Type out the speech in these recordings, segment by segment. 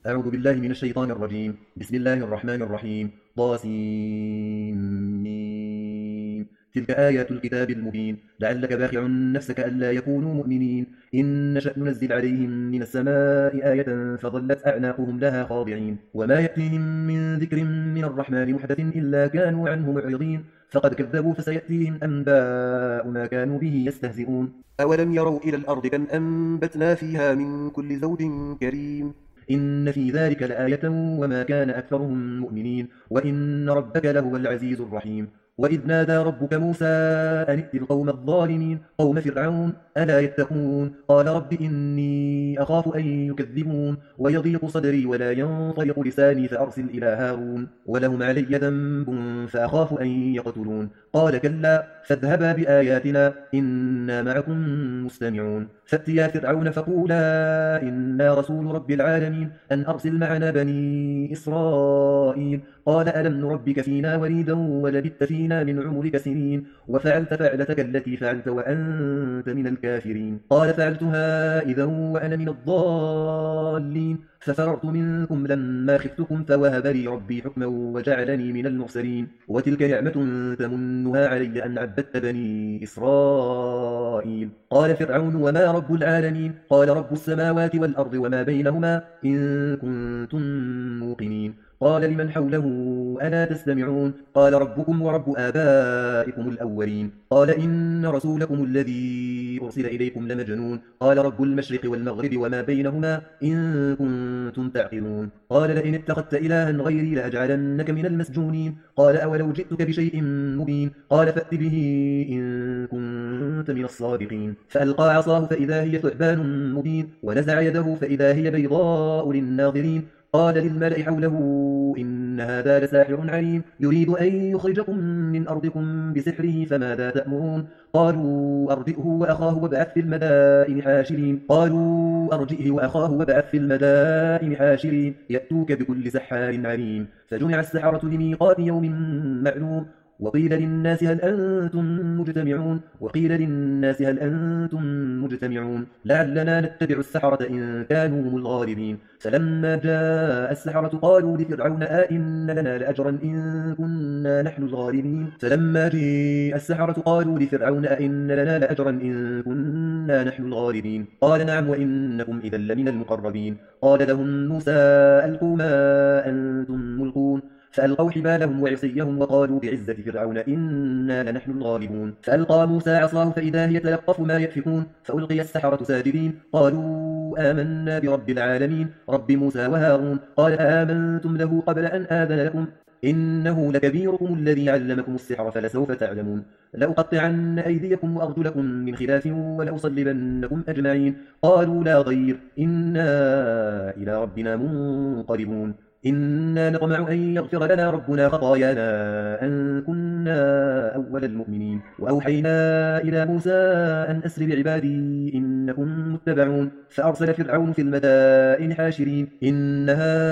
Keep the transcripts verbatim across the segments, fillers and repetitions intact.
أعوذ بالله من الشيطان الرجيم. بسم الله الرحمن الرحيم. طاسين. تلك آيات الكتاب المبين. لعلك باخع نفسك ألا يكونوا مؤمنين إن نشأ ننزل عليهم من السماء آية فظلت أعناقهم لها خاضعين وما يأتيهم من ذكر من الرحمن محدث إلا كانوا عنه معرضين فقد كذبوا فسيأتيهم أنباء ما كانوا به يستهزئون. أولم يروا إلى الأرض كم أنبتنا فيها من كل زوج كريم إن في ذلك لآية وما كان أكثرهم مؤمنين وإن ربك لهو العزيز الرحيم. وإذ نادى ربك موسى أن ائت القوم الظالمين قوم فرعون ألا يتقون قال رب إني أخاف أن يكذبون ويضيق صدري ولا ينطلق لساني فأرسل إلى هارون ولهم علي ذنب فأخاف أن يقتلون قال كلا فاذهبا بآياتنا إنا معكم مستمعون فأتيا فرعون فقولا إنا رسول رب العالمين أن أرسل معنا بني إسرائيل قال ألم نربك فينا وليدا ولبثت فينا من عمرك سنين وفعلت فعلتك التي فعلت وأنت من الكافرين قال فعلتها إذا وأنا من الضالين ففررت منكم لما خفتكم فوهب لي ربي حكما وجعلني من المرسلين وتلك نعمة تمنها علي أن عبدت بني إسرائيل قال فرعون وما رب العالمين قال رب السماوات والأرض وما بينهما إن كنتم موقنين قال لمن حوله ألا تستمعون قال ربكم ورب آبائكم الأولين قال إن رسولكم الذي أرسل إليكم لمجنون قال رب المشرق والمغرب وما بينهما إن كنتم تعقلون قال لئن اتخذت إلها غيري لأجعلنك من المسجونين قال أولو جئتك بشيء مبين قال فأت به إن كنت من الصادقين فألقى عصاه فإذا هي ثعبان مبين ونزع يده فإذا هي بيضاء للناظرين قال للملأ حوله إن هذا لساحر عليم يريد أن يخرجكم من أرضكم بسحره فماذا تأمرون قالوا أرجئه وأخاه وابعث في المدائن حاشرين قالوا أرجئه وأخاه وابعث في المدائن حاشرين يأتوك بكل سحار عليم فجمع السحرة لميقات يوم معلوم وقيل للناس هل أنتم مجتمعون وقيل للناس هل أنتم مجتمعون لعلنا نتبع السحرة إن كانوا هم الغالبين فلما جاء السحرة قالوا لفرعون آئن لنا لأجرا إن كنا نحن الغالبين فلما جاء السحرة قالوا لفرعون آئن لنا لأجرا إن كنا نحن الغالبين قال نعم وإنكم إذا لمن المقربين قال لهم موسى ألقوا ما أنتم ملقون فألقوا حبالهم وعصيهم وقالوا بعزة فرعون إنا لنحن الغالبون فألقى موسى عصاه فإذا هي تلقف ما يأفكون فألقي السحرة ساجدين قالوا آمنا برب العالمين رب موسى وهارون قال آمنتم له قبل أن آذن لكم إنه لكبيركم الذي علمكم السحر فلسوف تعلمون لأقطعن أيديكم وأرجلكم من خلاف ولأصلبنكم أجمعين قالوا لا ضير إنا إلى ربنا منقلبون إنا نطمع أن يغفر لنا ربنا خطايانا أن كنا أول المؤمنين وأوحينا إلى موسى أن أسر بعبادي إنكم متبعون فأرسل فرعون في المدائن حاشرين إن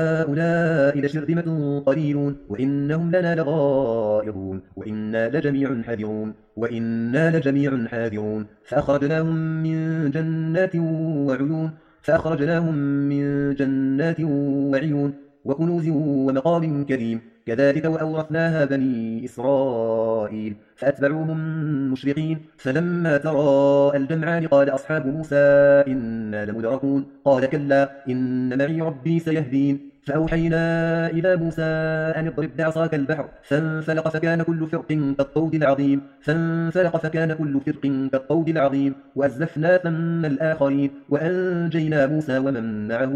هؤلاء لشرذمة قليلون وإنهم لنا لغائظون وإنا لجميع حاذرون وإنا لجميع حاذرون فأخرجناهم من جنات وعيون فأخرجناهم من جنات وعيون وكنوز ومقام كريم كذلك وأورثناها بني إسرائيل فأتبعوهم مشرقين فلما تراءى الجمعان قال أصحاب موسى إنا لمدركون قال كلا إن معي ربي سيهدين فأوحينا إلى موسى أن اضرب بعصاك البحر فانفلق فكان كل فرق كالطود العظيم فانفلق فكان كل فرق كالطود العظيم وأزلفنا ثم الآخرين وأنجينا موسى ومن معه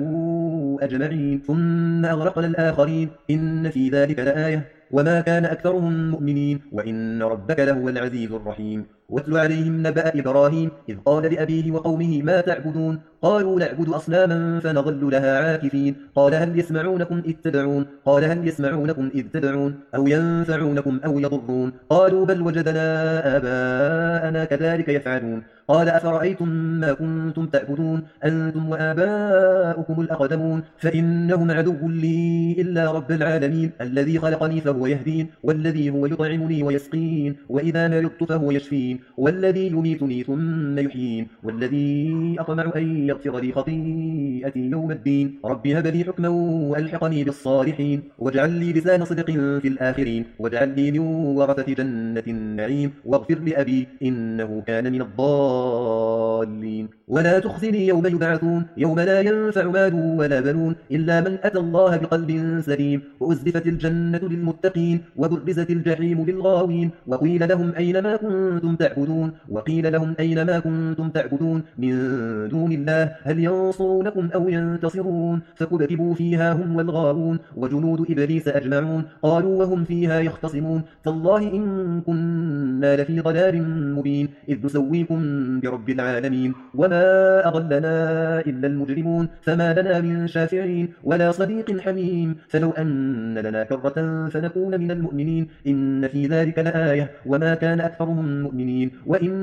أجمعين ثم أغرقنا الآخرين إن في ذلك لآية وما كان أكثرهم مؤمنين وإن ربك لهو العزيز الرحيم واتل عليهم نبأ إبراهيم إذ قال لأبيه وقومه ما تعبدون قالوا نعبد أصناما فنظل لها عاكفين قال هل يسمعونكم إذ تدعون قال هل يسمعونكم إذ تدعون أو ينفعونكم أو يضرون قالوا بل وجدنا آباءنا كذلك يفعلون قال أفرأيتم ما كنتم تعبدون أنتم وآباؤكم الأقدمون فإنهم عدو لي إلا رب العالمين الذي خلقني فهو يهدين والذي هو يطعمني ويسقين وإذا مرضت فهو يشفين والذي يميتني ثم يحيين والذي أطمع أن يغفر لي خطيئتي يوم الدين رب هب لي حكما وألحقني بالصالحين واجعل لي لسان صدق في الآخرين واجعل لي من ورثة جنة النعيم واغفر لأبي إنه كان من الضالين ولا تخزني يوم يبعثون يوم لا ينفع مال ولا بنون إلا من أتى الله بقلب سليم وأزلفت الجنة للمتقين وبرزت الجحيم للغاوين وقيل لهم أين ما كنتم تعبدون وقيل لهم أين ما كنتم تعبدون من دون الله هل ينصرونكم أو ينتصرون فكبكبوا فيها هم والغاوون وجنود إبليس أجمعون قالوا وهم فيها يختصمون تالله إن كنا لفي ضلال مبين إذ نسويكم برب العالمين وما أضلنا إلا المجرمون فما لنا من شافعين ولا صديق حميم فلو أن لنا كرة فنكون من المؤمنين إن في ذلك لآية وما كان أكثرهم مؤمنين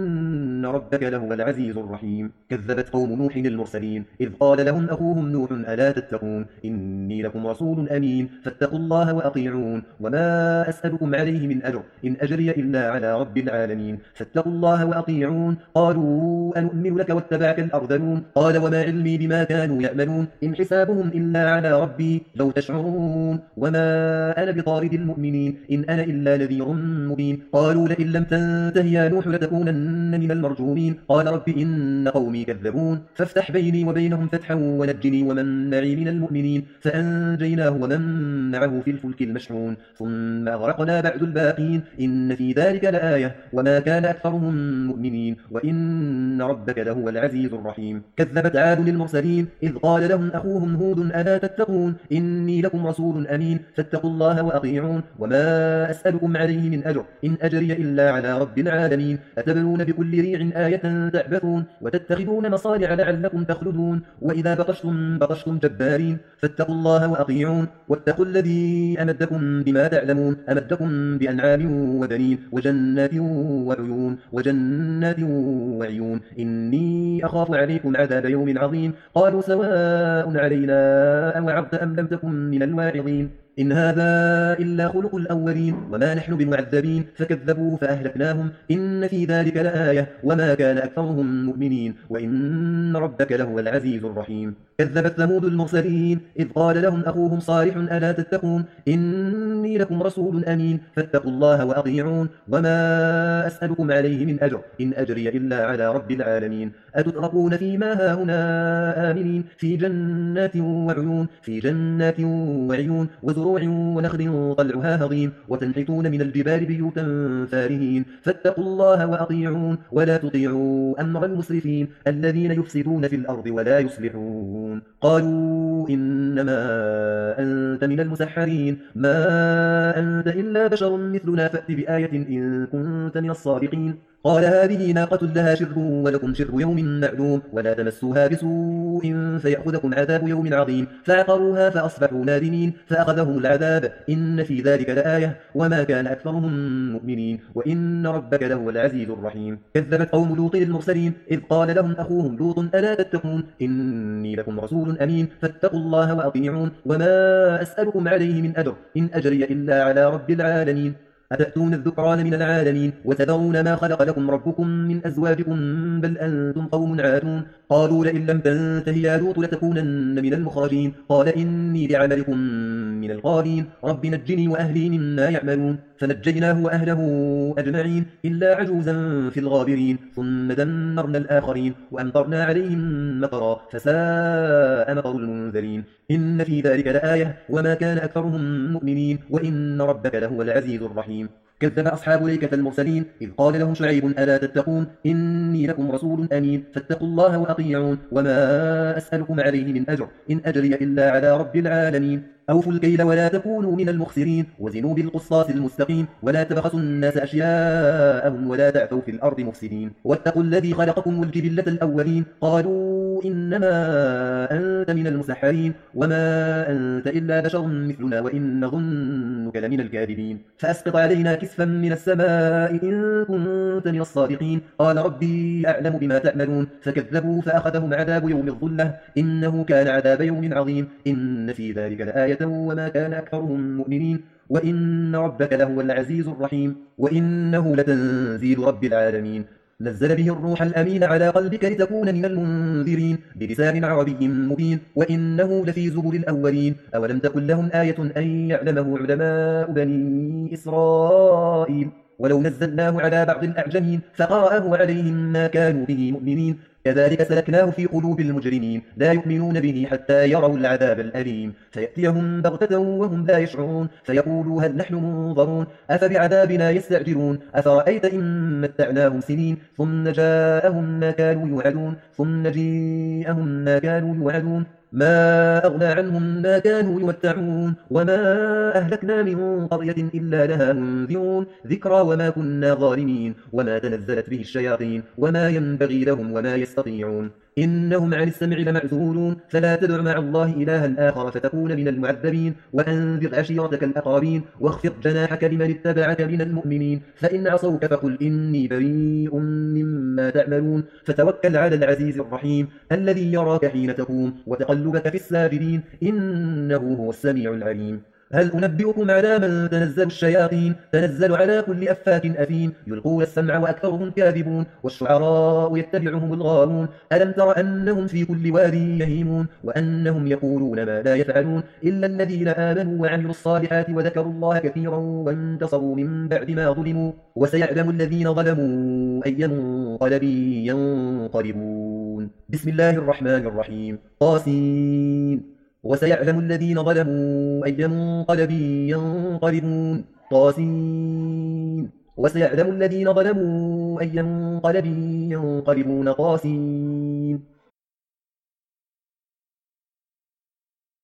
وإن ربك لهو العزيز الرحيم كذبت قوم نوح المرسلين إذ قال لهم أخوهم نوح ألا تتقون إني لكم رسول أمين فاتقوا الله وأطيعون وما أسألكم عليه من أجر إن أجري إلا على رب العالمين فاتقوا الله وأطيعون قالوا أنؤمن لك واتبعك الأرذلون قال وما علمي بما كانوا يعملون إن حسابهم إلا على ربي لو تشعرون وما أنا بطارد المؤمنين إن أنا إلا نذير مبين قالوا لئن لم تنته يا نوح لتكونن من المرجومين قال رب إن قومي كذبون فافتح بيني وبينهم فتحا ونجني ومن معي من المؤمنين فأنجيناه ومن معه في الفلك المشحون ثم أغرقنا بعد الباقين إن في ذلك لآية وما كان أكثرهم مؤمنين وإن ربك لهو العزيز الرحيم كذبت عاد المرسلين إذ قال لهم أخوهم هود ألا تتقون إني لكم رسول أمين فاتقوا الله وأطيعون وما أسألكم عليه من أجر إن أجري إلا على رب العالمين أتبنون بكل ريع آية تعبثون وتتخذون مصانع لعلكم تخلدون وإذا بطشتم بطشتم جبارين فاتقوا الله وأطيعون واتقوا الذي أمدكم بما تعلمون أمدكم بأنعام وبنين وجنات وعيون وجنات وعيون إني أخاف عليكم عذاب يوم عظيم قالوا سواء علينا أوعظت أم لم تكن من الواعظين إن هذا إلا خلق الأولين وما نحن بمعذبين فكذبوه فأهلكناهم إن في ذلك لآية وما كان أكثرهم مؤمنين وإن ربك لهو العزيز الرحيم كذبت ثمود المرسلين إذ قال لهم أخوهم صالح ألا تتقون إني لكم رسول أمين فاتقوا الله وأطيعون وما أسألكم عليه من أجر إن أجري إلا على رب العالمين أتتركون فيما هاهنا آمنين في جنات وعيون في جنات وعيون وزروع ونخل طلعها هضيم وتنحتون من الجبال بيوتا فارهين فاتقوا الله وأطيعون ولا تطيعوا أمر المسرفين الذين يفسدون في الأرض ولا يصلحون قالوا إنما أنت من المسحرين ما أنت إلا بشر مثلنا فأت بآية إن كنت من الصادقين قال هذه ناقة لها شرب ولكم شرب يوم معلوم ولا تمسوها بسوء فيأخذكم عذاب يوم عظيم فعقروها فأصبحوا نادمين فأخذهم العذاب إن في ذلك لآية وما كان أكثرهم مؤمنين وإن ربك لهو العزيز الرحيم كذبت قوم لوط المرسلين إذ قال لهم أخوهم لوط ألا تتقون إني لكم رسول أمين فاتقوا الله وأطيعون وما أسألكم عليه من أجر إن أجري إلا على رب العالمين أتأتون الذكران من العالمين وتذرون ما خلق لكم ربكم من أزواجكم بل أنتم قوم عادون قالوا لئن لم تنته يا لوط لتكونن من المخرجين قال إني لعملكم من القالين رب نجني وأهلي مما يعملون فنجيناه وأهله أجمعين إلا عجوزا في الغابرين ثم دمرنا الآخرين وأمطرنا عليهم مطرا فساء مطر المنذرين إن في ذلك لآية وما كان أكثرهم مؤمنين وإن ربك لهو العزيز الرحيم كذب أصحاب الأيكة المرسلين إذ قال لهم شعيب ألا تتقون إني لكم رسول أمين فاتقوا الله وأطيعون وما أسألكم عليه من أجر إن أجري إلا على رب العالمين أوفوا الكيل ولا تكونوا من المخسرين وزنوا بالقسطاس المستقيم ولا تبخسوا الناس أشياءهم ولا تعثوا في الأرض مفسدين واتقوا الذي خلقكم والجبلة الأولين قالوا قالوا إنما أنت من المسحرين وما أنت إلا بشر مثلنا وإن نظنك لمن الكاذبين فأسقط علينا كسفا من السماء إن كنت من الصادقين قال ربي أعلم بما تعملون فكذبوا فأخذهم عذاب يوم الظلة إنه كان عذاب يوم عظيم إن في ذلك لآية وما كان أكثرهم مؤمنين وإن ربك لهو العزيز الرحيم وإنه لتنزيل رب العالمين نزل به الروح الأمين على قلبك لتكون من المنذرين بلسان عربي مبين وإنه لفي زبر الأولين أولم تكن لهم آية أن يعلمه علماء بني إسرائيل ولو نزلناه على بعض الأعجمين فقرأه عليهم ما كانوا به مؤمنين كذلك سلكناه في قلوب المجرمين لا يؤمنون به حتى يروا العذاب الأليم فيأتيهم بغتة وهم لا يشعرون فيقولوا هل نحن منظرون أفبعذابنا يستعجلون أفرأيت إن متعناهم سنين ثم جاءهم ما كانوا يوعدون ثم جيءهم ما كانوا يوعدون ما أغنى عنهم ما كانوا يمتعون وما أهلكنا من قرية إلا لها منذرون ذكرى وما كنا ظالمين وما تنزلت به الشياطين وما ينبغي لهم وما يستطيعون إنهم عن السمع لمعزولون فلا تدع مع الله إلها آخر فتكون من المعذبين وأنذر عشيرتك الأقربين واخفض جناحك لمن اتبعك من المؤمنين فإن عصوك فقل إني بريء مما تعملون فتوكل على العزيز الرحيم الذي يراك حين تقوم وتقلبك في الساجدين إنه هو السميع العليم هل أنبئكم على من تنزل الشياطين تنزل على كل أفاك أثيم يلقون السمع وأكثرهم كاذبون والشعراء يتبعهم الغاوون ألم تر أنهم في كل واد يهيمون وأنهم يقولون ما لا يفعلون إلا الذين آمنوا وعملوا الصالحات وذكروا الله كثيرا وانتصروا من بعد ما ظلموا وسيعلم الذين ظلموا أي منقلب ينقلبون بسم الله الرحمن الرحيم طاسين وسيعلم الذين ظلموا أي منقلب ينقلبون طاسين وسيعلم الذين ظلموا أي منقلب ينقلبون طاسين